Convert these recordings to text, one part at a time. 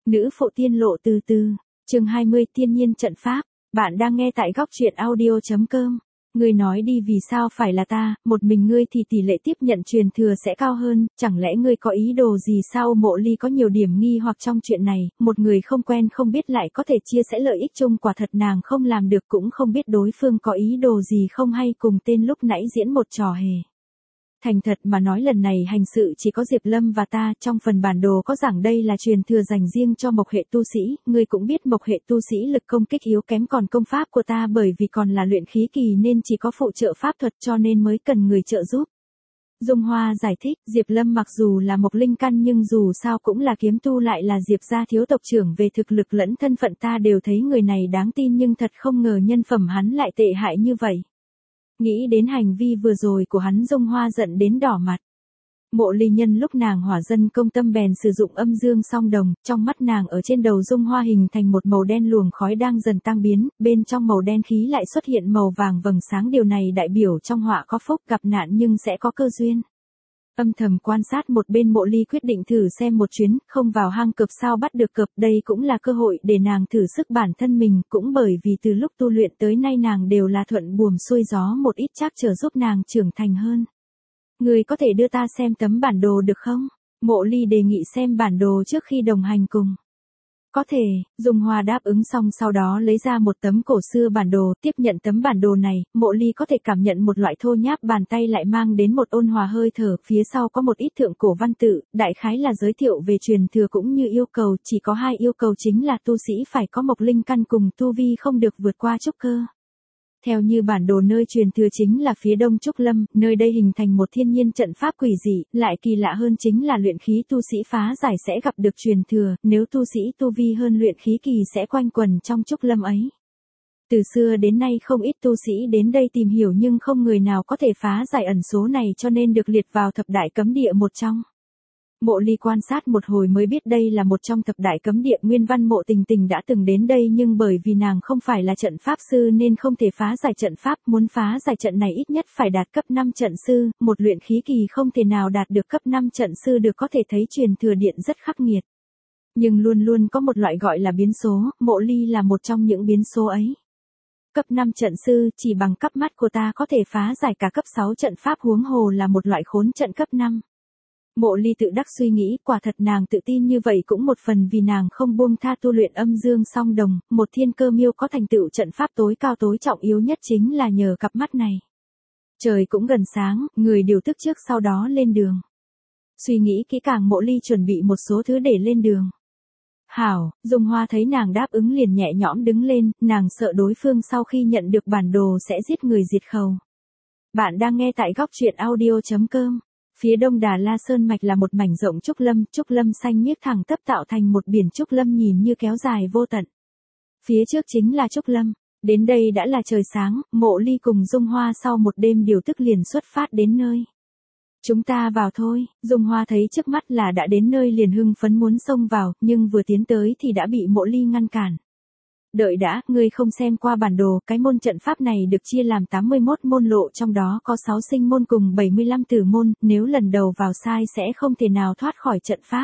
Nữ phụ tiên lộ từ từ. Chương 20 Thiên nhiên trận pháp. Bạn đang nghe tại góc truyện audio.com. Ngươi nói đi, vì sao phải là ta, một mình ngươi thì tỷ lệ tiếp nhận truyền thừa sẽ cao hơn, chẳng lẽ ngươi có ý đồ gì sao? Mộ Ly có nhiều điểm nghi hoặc trong chuyện này, một người không quen không biết lại có thể chia sẻ lợi ích chung, quả thật nàng không làm được, cũng không biết đối phương có ý đồ gì không, hay cùng tên lúc nãy diễn một trò hề. Thành thật mà nói, lần này hành sự chỉ có Diệp Lâm và ta, trong phần bản đồ có giảng đây là truyền thừa dành riêng cho mộc hệ tu sĩ, ngươi cũng biết mộc hệ tu sĩ lực công kích yếu kém, còn công pháp của ta bởi vì còn là luyện khí kỳ nên chỉ có phụ trợ pháp thuật, cho nên mới cần người trợ giúp. Dung Hoa giải thích, Diệp Lâm mặc dù là mộc linh căn nhưng dù sao cũng là kiếm tu, lại là Diệp gia thiếu tộc trưởng, về thực lực lẫn thân phận ta đều thấy người này đáng tin, nhưng thật không ngờ nhân phẩm hắn lại tệ hại như vậy. Nghĩ đến hành vi vừa rồi của hắn, Dung Hoa giận đến đỏ mặt. Mộ Ly nhân lúc nàng hỏa dân công tâm bèn sử dụng âm dương song đồng, trong mắt nàng ở trên đầu Dung Hoa hình thành một màu đen, luồng khói đang dần tăng biến, bên trong màu đen khí lại xuất hiện màu vàng vầng sáng, điều này đại biểu trong họa có phúc, gặp nạn nhưng sẽ có cơ duyên. Âm thầm quan sát một bên, Mộ Ly quyết định thử xem một chuyến, không vào hang cọp sao bắt được cọp, đây cũng là cơ hội để nàng thử sức bản thân mình, cũng bởi vì từ lúc tu luyện tới nay nàng đều là thuận buồm xuôi gió, một ít trắc trở giúp nàng trưởng thành hơn. Người có thể đưa ta xem tấm bản đồ được không? Mộ Ly đề nghị xem bản đồ trước khi đồng hành cùng. Có thể, Dung Hoa đáp ứng xong sau đó lấy ra một tấm cổ xưa bản đồ, tiếp nhận tấm bản đồ này, Mộ Ly có thể cảm nhận một loại thô nháp, bàn tay lại mang đến một ôn hòa hơi thở, phía sau có một ít thượng cổ văn tự, đại khái là giới thiệu về truyền thừa cũng như yêu cầu, chỉ có 2 yêu cầu chính là tu sĩ phải có mộc linh căn cùng tu vi không được vượt qua trúc cơ. Theo như bản đồ, nơi truyền thừa chính là phía đông Trúc Lâm, nơi đây hình thành một thiên nhiên trận pháp quỷ dị, lại kỳ lạ hơn chính là luyện khí tu sĩ phá giải sẽ gặp được truyền thừa, nếu tu sĩ tu vi hơn luyện khí kỳ sẽ quanh quẩn trong Trúc Lâm ấy. Từ xưa đến nay không ít tu sĩ đến đây tìm hiểu nhưng không người nào có thể phá giải ẩn số này, cho nên được liệt vào thập đại cấm địa một trong. Mộ Ly quan sát một hồi mới biết đây là một trong thập đại cấm địa. Nguyên Văn Mộ Tình Tình đã từng đến đây nhưng bởi vì nàng không phải là trận pháp sư nên không thể phá giải trận pháp, muốn phá giải trận này ít nhất phải đạt cấp 5 trận sư, một luyện khí kỳ không thể nào đạt được cấp 5 trận sư được, có thể thấy truyền thừa điện rất khắc nghiệt. Nhưng luôn luôn có một loại gọi là biến số, Mộ Ly là một trong những biến số ấy. Cấp 5 trận sư, chỉ bằng cắp mắt của ta có thể phá giải cả cấp 6 trận pháp, huống hồ là một loại khốn trận cấp 5. Mộ Ly tự đắc suy nghĩ, quả thật nàng tự tin như vậy cũng một phần vì nàng không buông tha tu luyện âm dương song đồng, một thiên cơ miêu có thành tựu trận pháp tối cao tối trọng yếu nhất chính là nhờ cặp mắt này. Trời cũng gần sáng, người điều tức trước sau đó lên đường. Suy nghĩ kỹ càng, Mộ Ly chuẩn bị một số thứ để lên đường. Hảo, Dung Hoa thấy nàng đáp ứng liền nhẹ nhõm đứng lên, nàng sợ đối phương sau khi nhận được bản đồ sẽ giết người diệt khẩu. Bạn đang nghe tại góc truyện audio.com. Phía đông Đà La Sơn Mạch là một mảnh rộng trúc lâm xanh miết thẳng tắp tạo thành một biển trúc lâm nhìn như kéo dài vô tận. Phía trước chính là trúc lâm, đến đây đã là trời sáng, Mộ Ly cùng Dung Hoa sau một đêm điều tức liền xuất phát đến nơi. Chúng ta vào thôi, Dung Hoa thấy trước mắt là đã đến nơi liền hưng phấn muốn xông vào, nhưng vừa tiến tới thì đã bị Mộ Ly ngăn cản. Đợi đã, ngươi không xem qua bản đồ, cái môn trận pháp này được chia làm 81 môn lộ, trong đó có 6 sinh môn cùng 75 tử môn, nếu lần đầu vào sai sẽ không thể nào thoát khỏi trận pháp.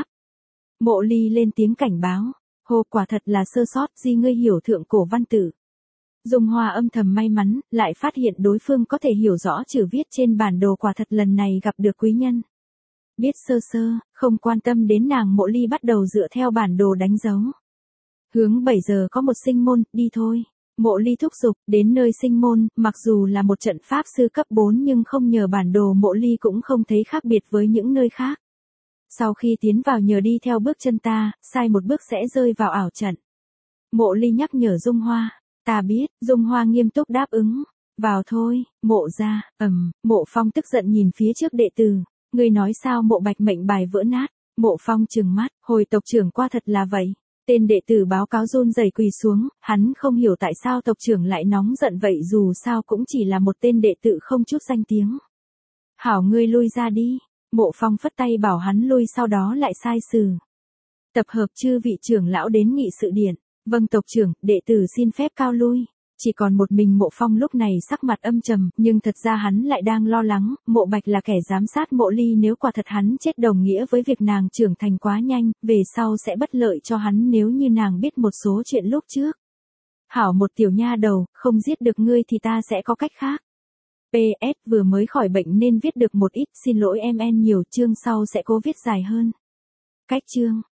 Mộ Ly lên tiếng cảnh báo, hồ, quả thật là sơ sót, gì ngươi hiểu thượng cổ văn tự. Dung Hoa âm thầm may mắn, lại phát hiện đối phương có thể hiểu rõ chữ viết trên bản đồ, quả thật lần này gặp được quý nhân. Biết sơ sơ, không quan tâm đến nàng, Mộ Ly bắt đầu dựa theo bản đồ đánh dấu. Hướng 7 giờ có một sinh môn, đi thôi. Mộ Ly thúc giục, đến nơi sinh môn, mặc dù là một trận pháp sư cấp 4 nhưng không nhờ bản đồ, Mộ Ly cũng không thấy khác biệt với những nơi khác. Sau khi tiến vào nhờ đi theo bước chân ta, sai một bước sẽ rơi vào ảo trận. Mộ Ly nhắc nhở Dung Hoa, ta biết, Dung Hoa nghiêm túc đáp ứng. Vào thôi, Mộ gia, Mộ Phong tức giận nhìn phía trước đệ tử, ngươi nói sao? Mộ Bạch mệnh bài vỡ nát. Mộ Phong trừng mắt, hồi tộc trưởng qua thật là vậy. Tên đệ tử báo cáo run rẩy quỳ xuống, hắn không hiểu tại sao tộc trưởng lại nóng giận vậy, dù sao cũng chỉ là một tên đệ tử không chút danh tiếng. Hảo, ngươi lui ra đi. Mộ Phong phất tay bảo hắn lui, sau đó lại sai sử. Tập hợp chư vị trưởng lão đến nghị sự điện. Vâng tộc trưởng, đệ tử xin phép cao lui. Chỉ còn một mình Mộ Phong lúc này sắc mặt âm trầm, nhưng thật ra hắn lại đang lo lắng, Mộ Bạch là kẻ giám sát Mộ Ly, nếu quả thật hắn chết đồng nghĩa với việc nàng trưởng thành quá nhanh, về sau sẽ bất lợi cho hắn nếu như nàng biết một số chuyện lúc trước. Hảo một tiểu nha đầu, không giết được ngươi thì ta sẽ có cách khác. PS vừa mới khỏi bệnh nên viết được một ít, xin lỗi em en nhiều, chương sau sẽ cố viết dài hơn. Cách chương